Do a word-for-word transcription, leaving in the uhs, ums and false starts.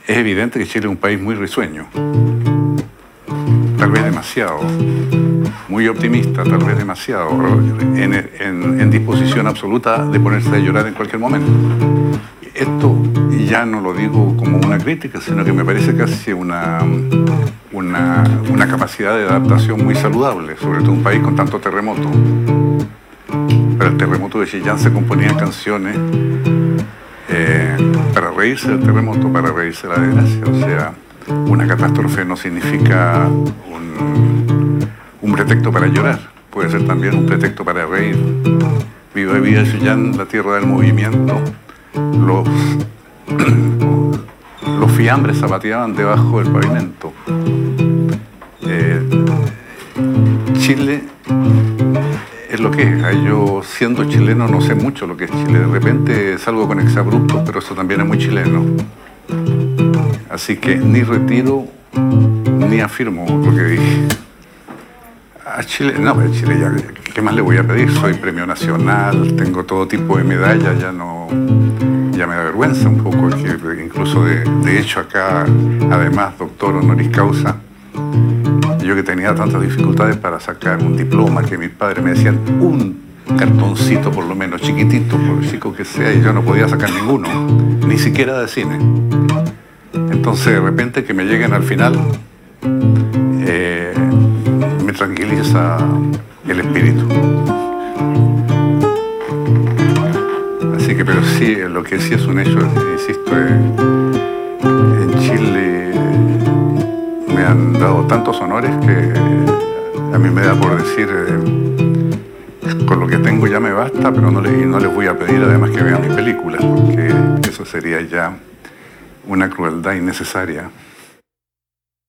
es evidente que Chile es un país muy risueño, tal vez demasiado, muy optimista, tal vez demasiado, en, en, en disposición absoluta de ponerse a llorar en cualquier momento. Esto ya no lo digo como una crítica, sino que me parece casi una, una, una capacidad de adaptación muy saludable, sobre todo en un país con tanto terremoto. Para el terremoto de Chillán se componían canciones eh, para reírse del terremoto, para reírse de la desgracia. O sea, una catástrofe no significa un, un pretexto para llorar, puede ser también un pretexto para reír. Viva Vida Chillán, la tierra del movimiento. Los, los fiambres zapateaban debajo del pavimento. Eh, Chile es lo que es. Yo, siendo chileno, no sé mucho lo que es Chile. De repente salgo con exabruptos, pero eso también es muy chileno. Así que ni retiro ni afirmo lo que dije. A Chile, no, a Chile ya, ¿qué más le voy a pedir? Soy premio nacional, tengo todo tipo de medallas, ya no, ya me da vergüenza un poco, que incluso de, de hecho acá, además, doctor honoris causa, yo que tenía tantas dificultades para sacar un diploma, que mis padres me decían un cartoncito por lo menos, chiquitito, por chico que sea, y yo no podía sacar ninguno, ni siquiera de cine. Entonces, de repente, que me lleguen al final, eh, me tranquiliza el espíritu. Así que, pero sí, lo que sí es un hecho, insisto, eh, en Chile me han dado tantos honores que a mí me da por decir, eh, con lo que tengo ya me basta, pero no les, no les voy a pedir además que vean mis películas, porque eso sería ya una crueldad innecesaria.